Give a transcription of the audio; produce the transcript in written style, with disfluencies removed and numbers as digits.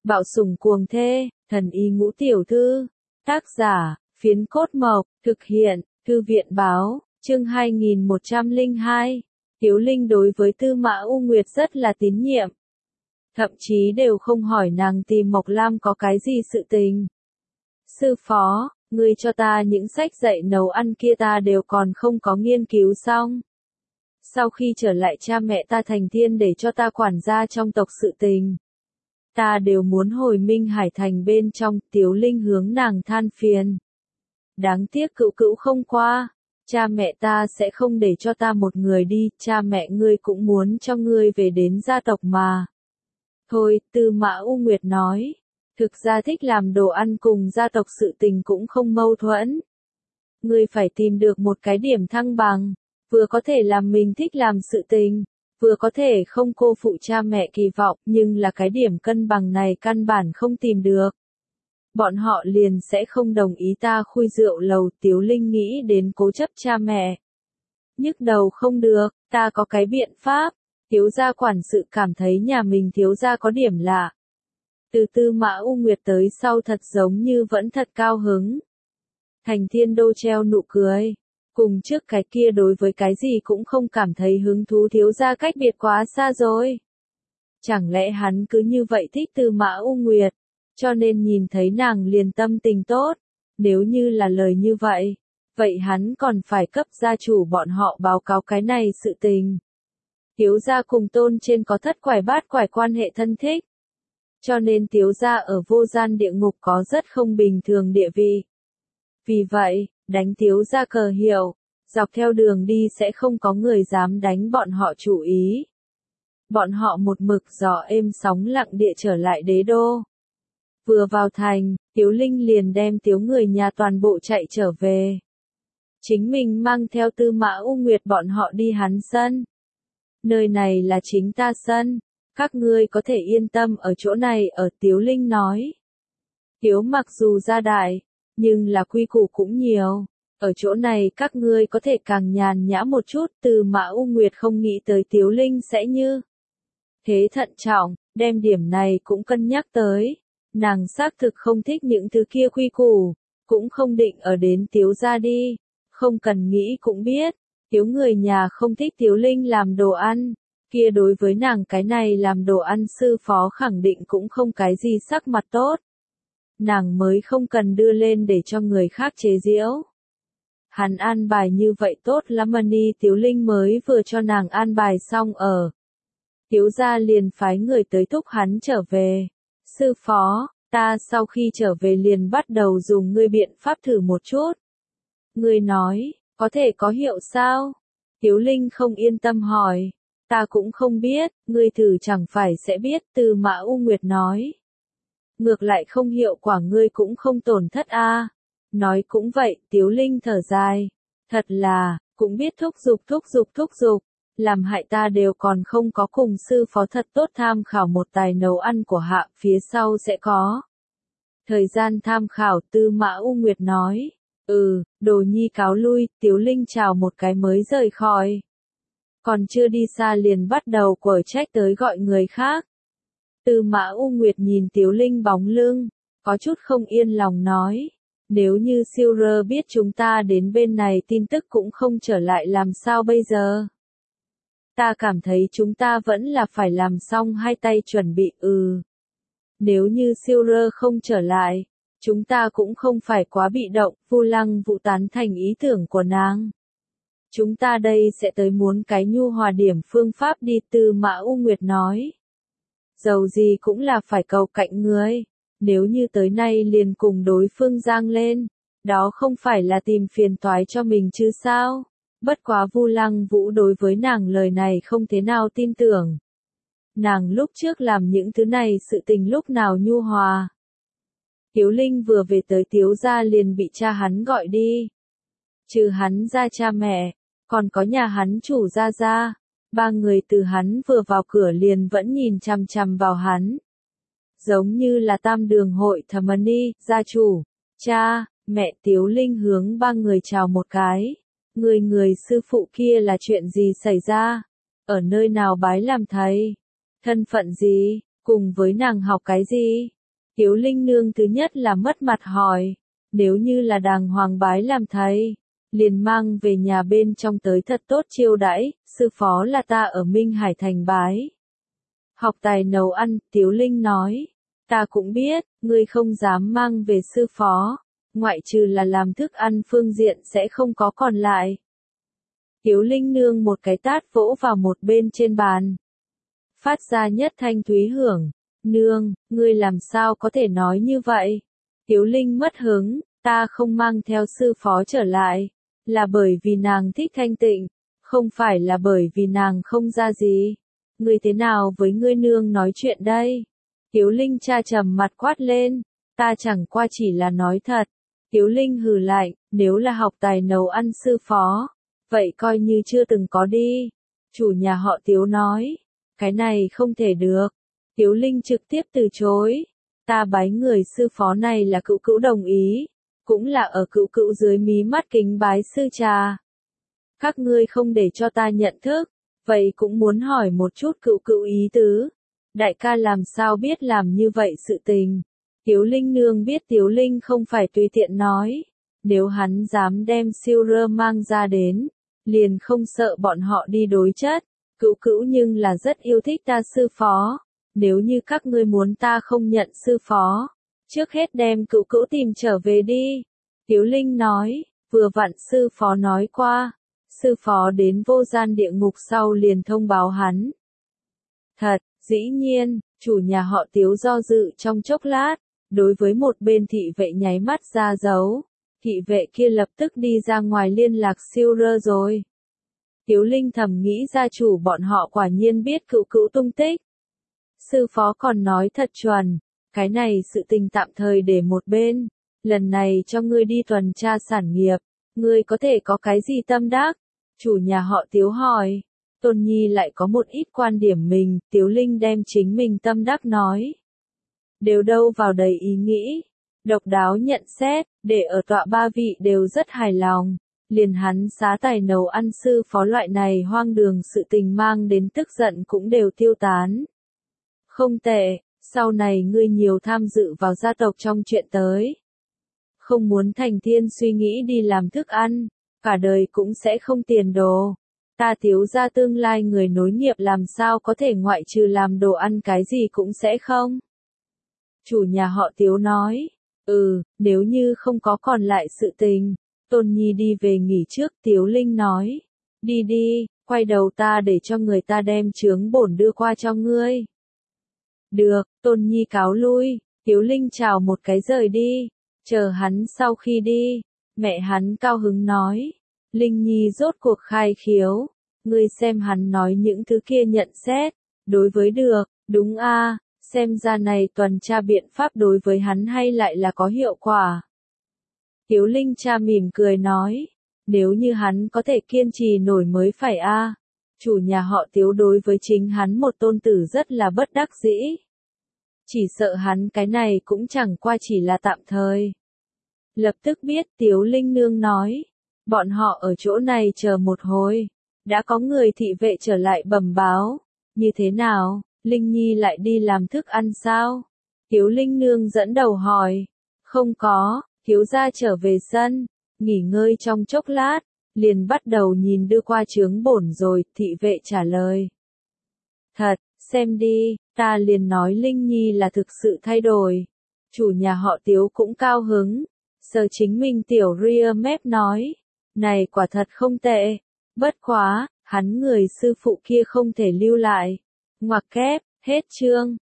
Bạo sủng cuồng thê, thần y ngũ tiểu thư. Tác giả, Phiến Cốt Mộc, thực hiện, Thư viện báo, chương 2102. Tiếu Linh đối với Tư Mã U Nguyệt rất là tín nhiệm. Thậm chí đều không hỏi nàng tìm Mộc Lam có cái gì sự tình. Sư phó, ngươi cho ta những sách dạy nấu ăn kia ta đều còn không có nghiên cứu xong. Sau khi trở lại cha mẹ ta thành thiên để cho ta quản gia trong tộc sự tình. Ta đều muốn hồi Minh Hải thành bên trong, Tiếu Linh hướng nàng than phiền. Đáng tiếc cữu cữu không qua, cha mẹ ta sẽ không để cho ta một người đi, cha mẹ ngươi cũng muốn cho ngươi về đến gia tộc mà. Thôi, Tư Mã U Nguyệt nói, thực ra thích làm đồ ăn cùng gia tộc sự tình cũng không mâu thuẫn. Ngươi phải tìm được một cái điểm thăng bằng, vừa có thể làm mình thích làm sự tình, vừa có thể không cô phụ cha mẹ kỳ vọng, nhưng là cái điểm cân bằng này căn bản không tìm được. Bọn họ liền sẽ không đồng ý ta khui rượu lầu. Tiếu Linh nghĩ đến cố chấp cha mẹ. Nhức đầu không được, ta có cái biện pháp. Thiếu gia quản sự cảm thấy nhà mình thiếu gia có điểm lạ. Từ Tư Mã U Nguyệt tới sau thật giống như vẫn thật cao hứng. Thành Thiên Đô treo nụ cười. Cùng trước cái kia đối với cái gì cũng không cảm thấy hứng thú thiếu gia cách biệt quá xa rồi. Chẳng lẽ hắn cứ như vậy thích Tư Mã U Nguyệt, cho nên nhìn thấy nàng liền tâm tình tốt. Nếu như là lời như vậy, vậy hắn còn phải cấp gia chủ bọn họ báo cáo cái này sự tình. Tiếu gia cùng Tôn trên có thất quải bát quải quan hệ thân thích. Cho nên Tiếu gia ở vô gian địa ngục có rất không bình thường địa vị. Vì vậy, đánh Tiếu gia cờ hiệu, dọc theo đường đi sẽ không có người dám đánh bọn họ chủ ý. Bọn họ một mực gió êm sóng lặng địa trở lại đế đô. Vừa vào thành, Tiếu Linh liền đem Tiếu người nhà toàn bộ chạy trở về. Chính mình mang theo Tư Mã U Nguyệt bọn họ đi hắn sân. Nơi này là chính ta sân, các ngươi có thể yên tâm ở chỗ này ở, Tiếu Linh nói. Tiếu mặc dù gia đại, nhưng là quy củ cũng nhiều. Ở chỗ này các ngươi có thể càng nhàn nhã một chút. Tư Mã U Nguyệt không nghĩ tới Tiếu Linh sẽ như thế thận trọng, đem điểm này cũng cân nhắc tới. Nàng xác thực không thích những thứ kia quy củ, cũng không định ở đến Tiếu gia đi. Không cần nghĩ cũng biết, Tiếu người nhà không thích Tiếu Linh làm đồ ăn. Kia đối với nàng cái này làm đồ ăn sư phó khẳng định cũng không cái gì sắc mặt tốt. Nàng mới không cần đưa lên để cho người khác chế giễu. Hắn an bài như vậy tốt lắm mà đi. Tiếu Linh mới vừa cho nàng an bài xong ở. Tiếu gia liền phái người tới thúc hắn trở về. Sư phó, ta sau khi trở về liền bắt đầu dùng ngươi biện pháp thử một chút. Ngươi nói, có thể có hiệu sao? Tiếu Linh không yên tâm hỏi. Ta cũng không biết, ngươi thử chẳng phải sẽ biết. Tư Mã U Nguyệt nói. Ngược lại không hiệu quả ngươi cũng không tổn thất a. Nói cũng vậy, Tiếu Linh thở dài. Thật là, cũng biết thúc giục. Làm hại ta đều còn không có cùng sư phó thật tốt tham khảo một tài nấu ăn của hạ, phía sau sẽ có. Thời gian tham khảo. Tư Mã U Nguyệt nói. Đồ nhi cáo lui. Tiếu Linh chào một cái mới rời khỏi. Còn chưa đi xa liền bắt đầu quở trách tới gọi người khác. Tư Mã U Nguyệt nhìn Tiếu Linh bóng lưng, có chút không yên lòng nói. Nếu như Silver biết chúng ta đến bên này tin tức cũng không trở lại làm sao bây giờ? Ta cảm thấy chúng ta vẫn là phải làm xong hai tay chuẩn bị. Nếu như Silver không trở lại, chúng ta cũng không phải quá bị động. Vu Lăng Vũ tán thành ý tưởng của nàng. Chúng ta đây sẽ tới muốn cái nhu hòa điểm phương pháp đi. Tư Mã U Nguyệt nói. Dầu gì cũng là phải cầu cạnh người. Nếu như tới nay liền cùng đối phương giang lên, đó không phải là tìm phiền toái cho mình chứ sao? Bất quá Vu Lăng Vũ đối với nàng lời này không thế nào tin tưởng. Nàng lúc trước làm những thứ này sự tình lúc nào nhu hòa. Tiếu Linh vừa về tới Tiếu gia liền bị cha hắn gọi đi. Trừ hắn ra cha mẹ, còn có nhà hắn chủ gia gia. Ba người từ hắn vừa vào cửa liền vẫn nhìn chằm chằm vào hắn. Giống như là tam đường hội thẩm ni, gia chủ, cha, mẹ. Tiếu Linh hướng ba người chào một cái. Người sư phụ kia là chuyện gì xảy ra? Ở nơi nào bái làm thầy? Thân phận gì? Cùng với nàng học cái gì? Tiếu Linh Nương thứ nhất là mất mặt hỏi, nếu như là đàng hoàng bái làm thầy, liền mang về nhà bên trong tới thật tốt chiêu đãi, sư phó là ta ở Minh Hải Thành bái. Học tài nấu ăn, Tiếu Linh nói, ta cũng biết, ngươi không dám mang về sư phó, ngoại trừ là làm thức ăn phương diện sẽ không có còn lại. Tiếu Linh Nương một cái tát vỗ vào một bên trên bàn. Phát ra nhất thanh thúy hưởng, nương, ngươi làm sao có thể nói như vậy? Tiếu Linh mất hứng, ta không mang theo sư phó trở lại, là bởi vì nàng thích thanh tịnh, không phải là bởi vì nàng không ra gì. Ngươi thế nào với ngươi nương nói chuyện đây? Tiếu Linh cha trầm mặt quát lên, ta chẳng qua chỉ là nói thật. Tiếu Linh hừ lại, nếu là học tài nấu ăn sư phó, vậy coi như chưa từng có đi. Chủ nhà họ Tiếu nói, cái này không thể được. Tiếu Linh trực tiếp từ chối, ta bái người sư phó này là cữu cữu đồng ý, cũng là ở cữu cữu dưới mí mắt kính bái sư trà. Các ngươi không để cho ta nhận thức, vậy cũng muốn hỏi một chút cữu cữu ý tứ. Đại ca làm sao biết làm như vậy sự tình. Tiếu Linh Nương biết Tiếu Linh không phải tùy tiện nói, nếu hắn dám đem siêu rơ mang ra đến, liền không sợ bọn họ đi đối chất. Cữu cữu nhưng là rất yêu thích ta sư phó, nếu như các ngươi muốn ta không nhận sư phó, trước hết đem cữu cữu tìm trở về đi. Tiếu Linh nói, vừa vặn sư phó nói qua, sư phó đến vô gian địa ngục sau liền thông báo hắn. Thật, dĩ nhiên, chủ nhà họ Tiếu do dự trong chốc lát, đối với một bên thị vệ nháy mắt ra dấu, thị vệ kia lập tức đi ra ngoài liên lạc siêu rơ rồi. Tiếu Linh thầm nghĩ gia chủ bọn họ quả nhiên biết cữu cữu tung tích. Sư phó còn nói thật chuẩn, cái này sự tình tạm thời để một bên, lần này cho ngươi đi tuần tra sản nghiệp, ngươi có thể có cái gì tâm đắc? Chủ nhà họ Tiếu hỏi, Tôn Nhi lại có một ít quan điểm mình, Tiếu Linh đem chính mình tâm đắc nói. Đều đâu vào đầy ý nghĩ, độc đáo nhận xét, để ở tọa ba vị đều rất hài lòng. Liền hắn xá tài nấu ăn sư phó loại này hoang đường sự tình mang đến tức giận cũng đều tiêu tán. Không tệ, sau này ngươi nhiều tham dự vào gia tộc trong chuyện tới. Không muốn thành thiên suy nghĩ đi làm thức ăn, cả đời cũng sẽ không tiền đồ. Ta Tiếu gia tương lai người nối nghiệp làm sao có thể ngoại trừ làm đồ ăn cái gì cũng sẽ không. Chủ nhà họ Tiếu nói, nếu như không có còn lại sự tình. Tôn Nhi đi về nghỉ trước, Tiếu Linh nói. Đi đi, quay đầu ta để cho người ta đem chướng bổn đưa qua cho ngươi. Được, Tôn Nhi cáo lui, Tiếu Linh chào một cái rời đi. Chờ hắn sau khi đi, mẹ hắn cao hứng nói. Linh Nhi rốt cuộc khai khiếu. Ngươi xem hắn nói những thứ kia nhận xét. Đối với được, đúng a, xem ra này tuần tra biện pháp đối với hắn hay lại là có hiệu quả. Tiếu Linh cha mỉm cười nói, nếu như hắn có thể kiên trì nổi mới phải a. Chủ nhà họ Tiếu đối với chính hắn một tôn tử rất là bất đắc dĩ. Chỉ sợ hắn cái này cũng chẳng qua chỉ là tạm thời. Lập tức biết Tiếu Linh Nương nói, bọn họ ở chỗ này chờ một hồi, đã có người thị vệ trở lại bẩm báo, như thế nào, Linh Nhi lại đi làm thức ăn sao? Tiếu Linh Nương dẫn đầu hỏi, không có. Thiếu gia trở về sân, nghỉ ngơi trong chốc lát, liền bắt đầu nhìn đưa qua chướng bổn rồi, thị vệ trả lời. Thật, xem đi, ta liền nói Linh Nhi là thực sự thay đổi. Chủ nhà họ Tiếu cũng cao hứng, sờ chính mình tiểu ria mép nói, này quả thật không tệ, bất quá, hắn người sư phụ kia không thể lưu lại. Ngoặc kép, hết chương.